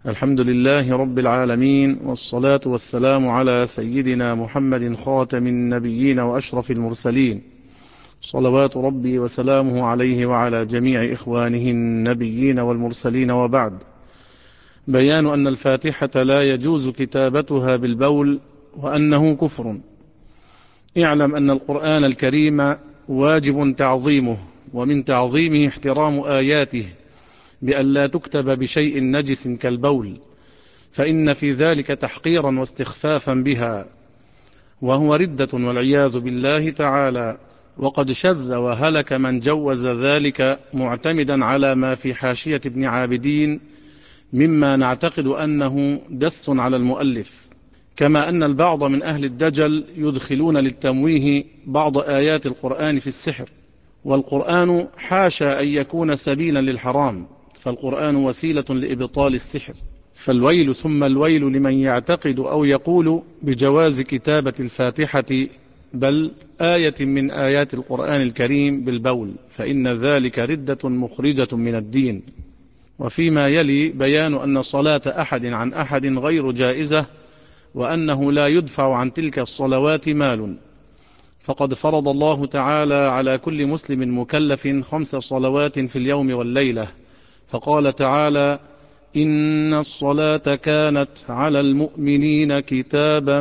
الحمد لله رب العالمين، والصلاة والسلام على سيدنا محمد خاتم النبيين وأشرف المرسلين، صلوات ربي وسلامه عليه وعلى جميع إخوانه النبيين والمرسلين. وبعد، بيان أن الفاتحة لا يجوز كتابتها بالبول وأنه كفر. اعلم أن القرآن الكريم واجب تعظيمه، ومن تعظيمه احترام آياته بأن لا تكتب بشيء نجس كالبول، فإن في ذلك تحقيرا واستخفافا بها، وهو ردة والعياذ بالله تعالى. وقد شذ وهلك من جوز ذلك معتمدا على ما في حاشية ابن عابدين مما نعتقد أنه دس على المؤلف، كما أن البعض من أهل الدجل يدخلون للتمويه بعض آيات القرآن في السحر، والقرآن حاشا أن يكون سبيلا للحرام، فالقرآن وسيلة لإبطال السحر. فالويل ثم الويل لمن يعتقد أو يقول بجواز كتابة الفاتحة بل آية من آيات القرآن الكريم بالبول، فإن ذلك ردة مخرجة من الدين. وفيما يلي بيان أن صلاة أحد عن أحد غير جائزة، وأنه لا يدفع عن تلك الصلوات مال، فقد فرض الله تعالى على كل مسلم مكلف 5 صلوات في اليوم والليلة، فقال تعالى: إن الصلاة كانت على المؤمنين كتابا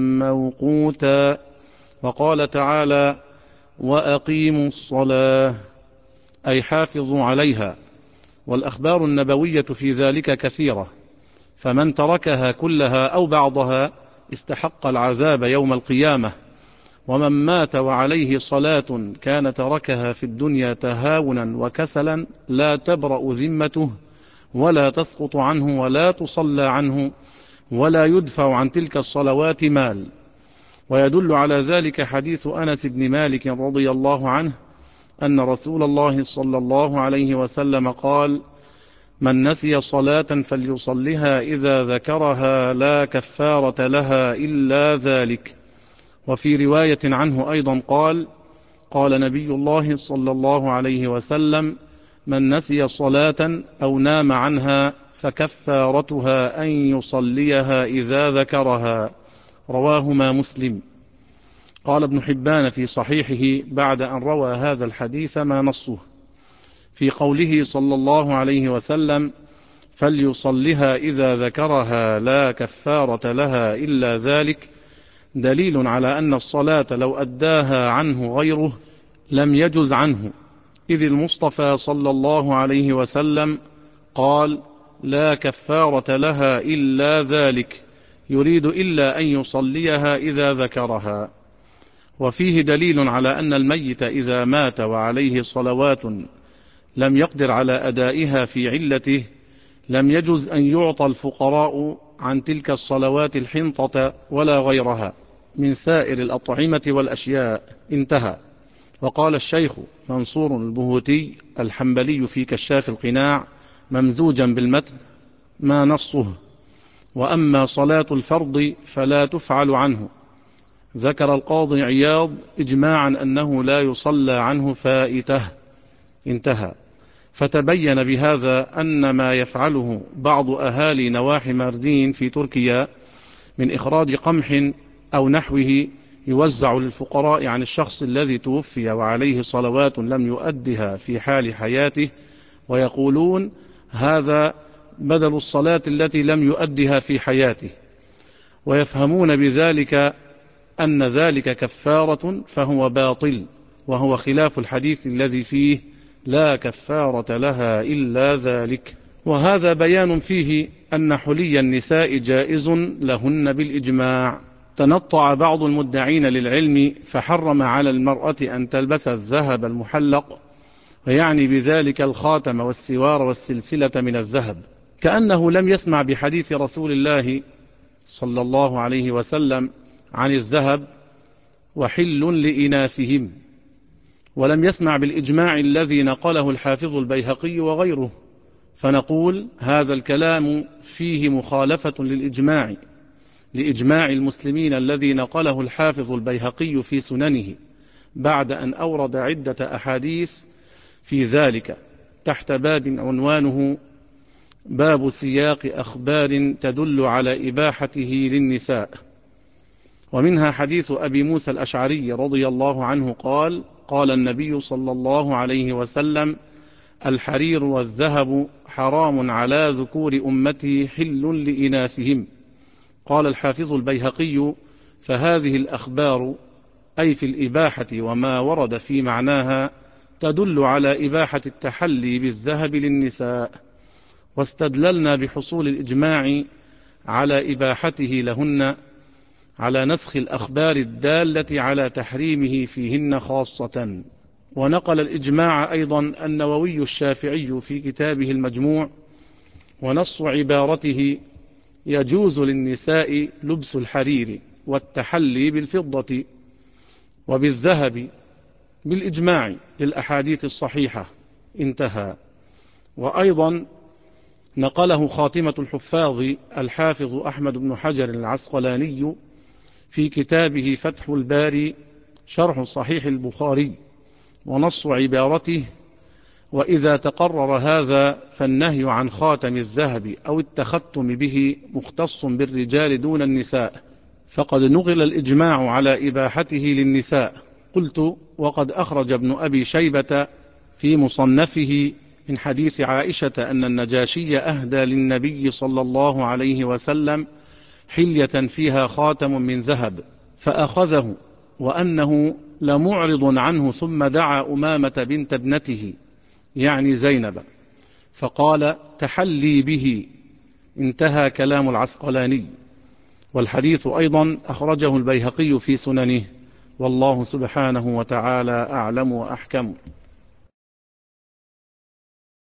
موقوتا. وقال تعالى: وأقيموا الصلاة، أي حافظوا عليها. والأخبار النبوية في ذلك كثيرة، فمن تركها كلها أو بعضها استحق العذاب يوم القيامة، ومن مات وعليه صلاة كان تركها في الدنيا تهاونا وكسلا لا تبرأ ذمته ولا تسقط عنه ولا تصلى عنه ولا يدفع عن تلك الصلوات مال. ويدل على ذلك حديث أنس بن مالك رضي الله عنه أن رسول الله صلى الله عليه وسلم قال: من نسي صلاة فليصلها إذا ذكرها لا كفارة لها إلا ذلك. وفي رواية عنه أيضا قال: قال نبي الله صلى الله عليه وسلم: من نسي صلاة أو نام عنها فكفارتها أن يصليها إذا ذكرها. رواهما مسلم. قال ابن حبان في صحيحه بعد أن روى هذا الحديث ما نصه في قوله صلى الله عليه وسلم: فليصلها إذا ذكرها لا كفارة لها إلا ذلك، دليل على أن الصلاة لو أداها عنه غيره لم يجز عنه، إذ المصطفى صلى الله عليه وسلم قال: لا كفارة لها إلا ذلك، يريد إلا أن يصليها إذا ذكرها. وفيه دليل على أن الميت إذا مات وعليه صلوات لم يقدر على أدائها في علته لم يجز أن يعطى الفقراء عن تلك الصلوات الحنطة ولا غيرها من سائر الأطعمة والأشياء. انتهى. وقال الشيخ منصور البهوتي الحنبلي في كشاف القناع ممزوجا بالمتن ما نصه: وأما صلاة الفرض فلا تفعل عنه. ذكر القاضي عياض إجماعا أنه لا يصلى عنه فائته. انتهى. فتبين بهذا أن ما يفعله بعض أهالي نواحي ماردين في تركيا من إخراج قمح أو نحوه يوزع للفقراء عن الشخص الذي توفي وعليه صلوات لم يؤدها في حال حياته، ويقولون هذا بدل الصلاة التي لم يؤدها في حياته، ويفهمون بذلك أن ذلك كفارة، فهو باطل، وهو خلاف الحديث الذي فيه لا كفارة لها إلا ذلك. وهذا بيان فيه أن حلي النساء جائز لهن بالإجماع. تنطع بعض المدعين للعلم فحرم على المرأة أن تلبس الذهب المحلق، ويعني بذلك الخاتم والسوار والسلسلة من الذهب، كأنه لم يسمع بحديث رسول الله صلى الله عليه وسلم عن الذهب وحل لإناثهم، ولم يسمع بالإجماع الذي نقله الحافظ البيهقي وغيره. فنقول هذا الكلام فيه مخالفة لإجماع المسلمين الذي نقله الحافظ البيهقي في سننه، بعد أن أورد عدة أحاديث في ذلك تحت باب عنوانه باب سياق أخبار تدل على إباحته للنساء. ومنها حديث أبي موسى الأشعري رضي الله عنه قال: قال النبي صلى الله عليه وسلم: الحرير والذهب حرام على ذكور أمتي حل لإناثهم. قال الحافظ البيهقي: فهذه الأخبار أي في الإباحة وما ورد في معناها تدل على إباحة التحلي بالذهب للنساء، واستدللنا بحصول الإجماع على إباحته لهن على نسخ الأخبار الدالة على تحريمه فيهن خاصة. ونقل الإجماع أيضا النووي الشافعي في كتابه المجموع، ونص عبارته: يجوز للنساء لبس الحرير والتحلي بالفضة وبالذهب بالإجماع للأحاديث الصحيحة، انتهى. وأيضا نقله خاتمة الحفاظ الحافظ أحمد بن حجر العسقلاني في كتابه فتح الباري شرح صحيح البخاري، ونص عبارته: وإذا تقرر هذا فالنهي عن خاتم الذهب أو التختم به مختص بالرجال دون النساء، فقد نقل الإجماع على إباحته للنساء. قلت: وقد أخرج ابن أبي شيبة في مصنفه من حديث عائشة أن النجاشي أهدى للنبي صلى الله عليه وسلم حلية فيها خاتم من ذهب فأخذه، وأنه لمعرض عنه، ثم دعا أمامة بنت ابنته يعني زينب فقال: تحلي به، انتهى كلام العسقلاني. والحديث أيضا أخرجه البيهقي في سننه، والله سبحانه وتعالى أعلم وأحكم.